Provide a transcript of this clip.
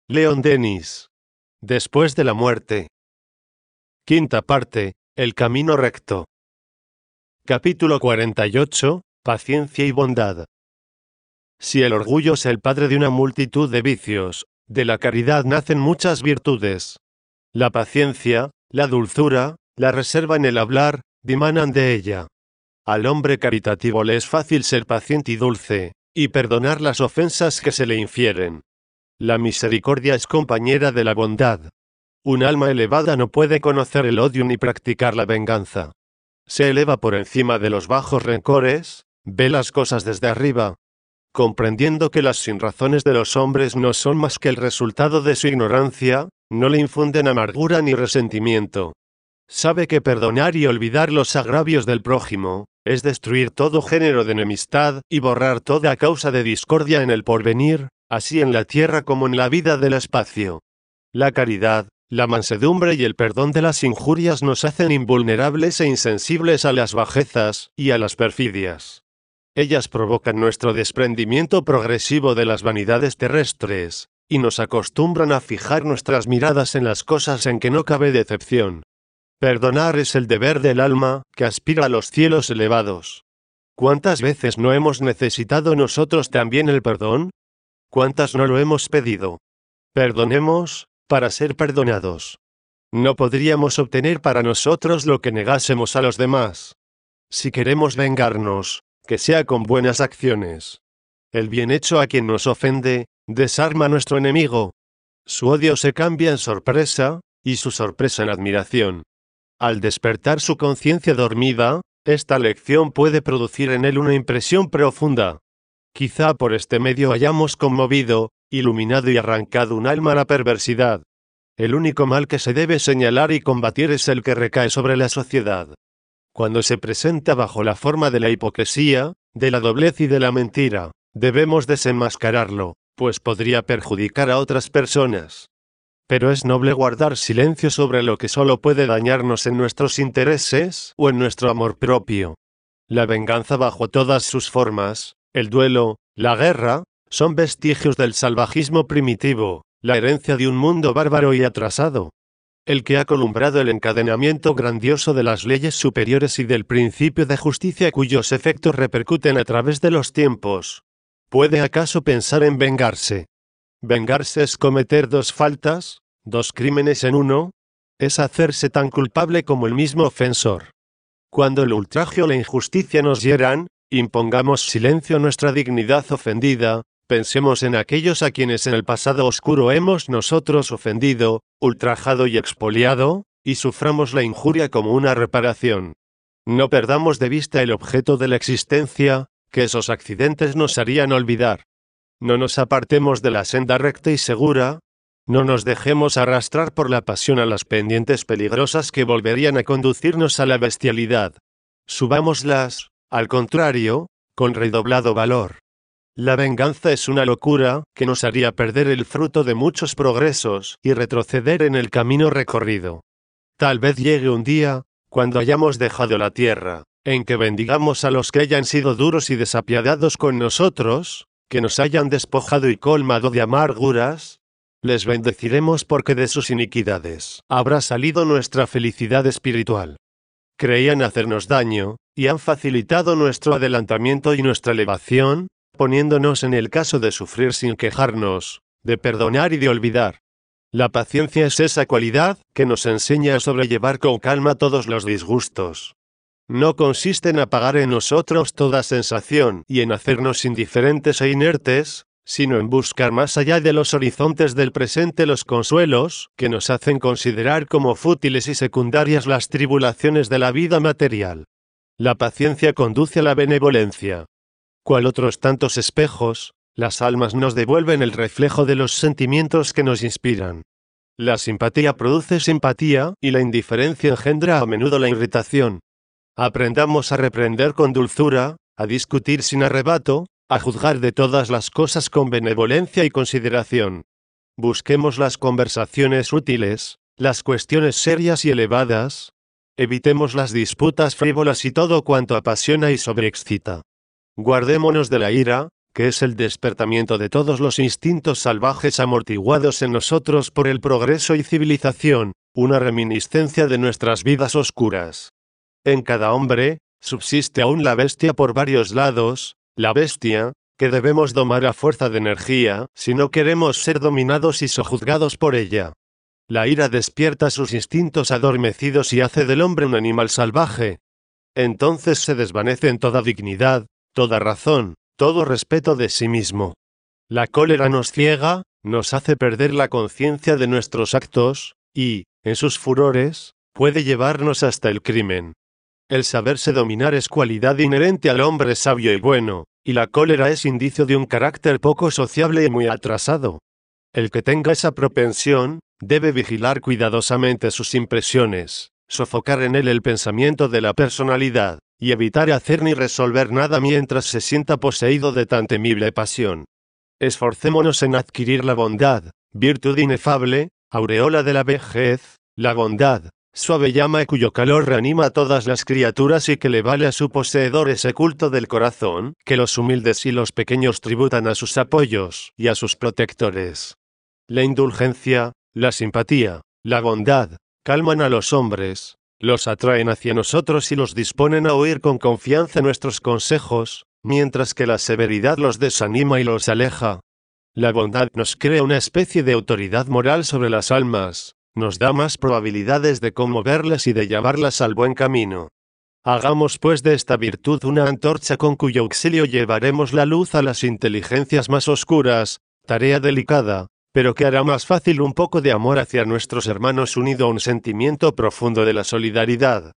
Leon Denis. Después de la muerte. Quinta parte, el camino recto. Capítulo 48, paciencia y bondad. Si el orgullo es el padre de una multitud de vicios, de la caridad nacen muchas virtudes. La paciencia, la dulzura, la reserva en el hablar, dimanan de ella. Al hombre caritativo le es fácil ser paciente y dulce, y perdonar las ofensas que se le infieren. La misericordia es compañera de la bondad. Un alma elevada no puede conocer el odio ni practicar la venganza. Se eleva por encima de los bajos rencores, ve las cosas desde arriba, comprendiendo que las sinrazones de los hombres no son más que el resultado de su ignorancia, no le infunden amargura ni resentimiento. Sabe que perdonar y olvidar los agravios del prójimo es destruir todo género de enemistad y borrar toda causa de discordia en el porvenir, así en la tierra como en la vida del espacio. La caridad, la mansedumbre y el perdón de las injurias nos hacen invulnerables e insensibles a las bajezas y a las perfidias. Ellas provocan nuestro desprendimiento progresivo de las vanidades terrestres, y nos acostumbran a fijar nuestras miradas en las cosas en que no cabe decepción. Perdonar es el deber del alma, que aspira a los cielos elevados. ¿Cuántas veces no hemos necesitado nosotros también el perdón? ¿Cuántas no lo hemos pedido? Perdonemos, para ser perdonados. No podríamos obtener para nosotros lo que negásemos a los demás. Si queremos vengarnos, que sea con buenas acciones. El bien hecho a quien nos ofende, desarma a nuestro enemigo. Su odio se cambia en sorpresa, y su sorpresa en admiración. Al despertar su conciencia dormida, esta lección puede producir en él una impresión profunda. Quizá por este medio hayamos conmovido, iluminado y arrancado un alma a la perversidad. El único mal que se debe señalar y combatir es el que recae sobre la sociedad. Cuando se presenta bajo la forma de la hipocresía, de la doblez y de la mentira, debemos desenmascararlo, pues podría perjudicar a otras personas. Pero es noble guardar silencio sobre lo que solo puede dañarnos en nuestros intereses o en nuestro amor propio. La venganza bajo todas sus formas, el duelo, la guerra, son vestigios del salvajismo primitivo, la herencia de un mundo bárbaro y atrasado. El que ha columbrado el encadenamiento grandioso de las leyes superiores y del principio de justicia cuyos efectos repercuten a través de los tiempos, ¿puede acaso pensar en vengarse? ¿Vengarse es cometer dos faltas, dos crímenes en uno? Es hacerse tan culpable como el mismo ofensor. Cuando el ultraje o la injusticia nos hieran, impongamos silencio a nuestra dignidad ofendida, pensemos en aquellos a quienes en el pasado oscuro hemos nosotros ofendido, ultrajado y expoliado, y suframos la injuria como una reparación. No perdamos de vista el objeto de la existencia, que esos accidentes nos harían olvidar. No nos apartemos de la senda recta y segura, no nos dejemos arrastrar por la pasión a las pendientes peligrosas que volverían a conducirnos a la bestialidad. Subámoslas, al contrario, con redoblado valor. La venganza es una locura que nos haría perder el fruto de muchos progresos y retroceder en el camino recorrido. Tal vez llegue un día, cuando hayamos dejado la tierra, en que bendigamos a los que hayan sido duros y desapiadados con nosotros, que nos hayan despojado y colmado de amarguras. Les bendeciremos porque de sus iniquidades habrá salido nuestra felicidad espiritual. Creían hacernos daño, y han facilitado nuestro adelantamiento y nuestra elevación, poniéndonos en el caso de sufrir sin quejarnos, de perdonar y de olvidar. La paciencia es esa cualidad que nos enseña a sobrellevar con calma todos los disgustos. No consiste en apagar en nosotros toda sensación y en hacernos indiferentes e inertes, sino en buscar más allá de los horizontes del presente los consuelos que nos hacen considerar como fútiles y secundarias las tribulaciones de la vida material. La paciencia conduce a la benevolencia. Cual otros tantos espejos, las almas nos devuelven el reflejo de los sentimientos que nos inspiran. La simpatía produce simpatía y la indiferencia engendra a menudo la irritación. Aprendamos a reprender con dulzura, a discutir sin arrebato, a juzgar de todas las cosas con benevolencia y consideración. Busquemos las conversaciones útiles, las cuestiones serias y elevadas. Evitemos las disputas frívolas y todo cuanto apasiona y sobreexcita. Guardémonos de la ira, que es el despertamiento de todos los instintos salvajes amortiguados en nosotros por el progreso y civilización, una reminiscencia de nuestras vidas oscuras. En cada hombre, subsiste aún la bestia por varios lados, la bestia, que debemos domar a fuerza de energía, si no queremos ser dominados y sojuzgados por ella. La ira despierta sus instintos adormecidos y hace del hombre un animal salvaje. Entonces se desvanece en toda dignidad, toda razón, todo respeto de sí mismo. La cólera nos ciega, nos hace perder la conciencia de nuestros actos, y, en sus furores, puede llevarnos hasta el crimen. El saberse dominar es cualidad inherente al hombre sabio y bueno, y la cólera es indicio de un carácter poco sociable y muy atrasado. El que tenga esa propensión, debe vigilar cuidadosamente sus impresiones, sofocar en él el pensamiento de la personalidad, y evitar hacer ni resolver nada mientras se sienta poseído de tan temible pasión. Esforcémonos en adquirir la bondad, virtud inefable, aureola de la vejez, la bondad, suave llama cuyo calor reanima a todas las criaturas y que le vale a su poseedor ese culto del corazón, que los humildes y los pequeños tributan a sus apoyos y a sus protectores. La indulgencia, la simpatía, la bondad, calman a los hombres, los atraen hacia nosotros y los disponen a oír con confianza nuestros consejos, mientras que la severidad los desanima y los aleja. La bondad nos crea una especie de autoridad moral sobre las almas, nos da más probabilidades de conmoverlas y de llevarlas al buen camino. Hagamos pues de esta virtud una antorcha con cuyo auxilio llevaremos la luz a las inteligencias más oscuras, tarea delicada, pero que hará más fácil un poco de amor hacia nuestros hermanos unido a un sentimiento profundo de la solidaridad.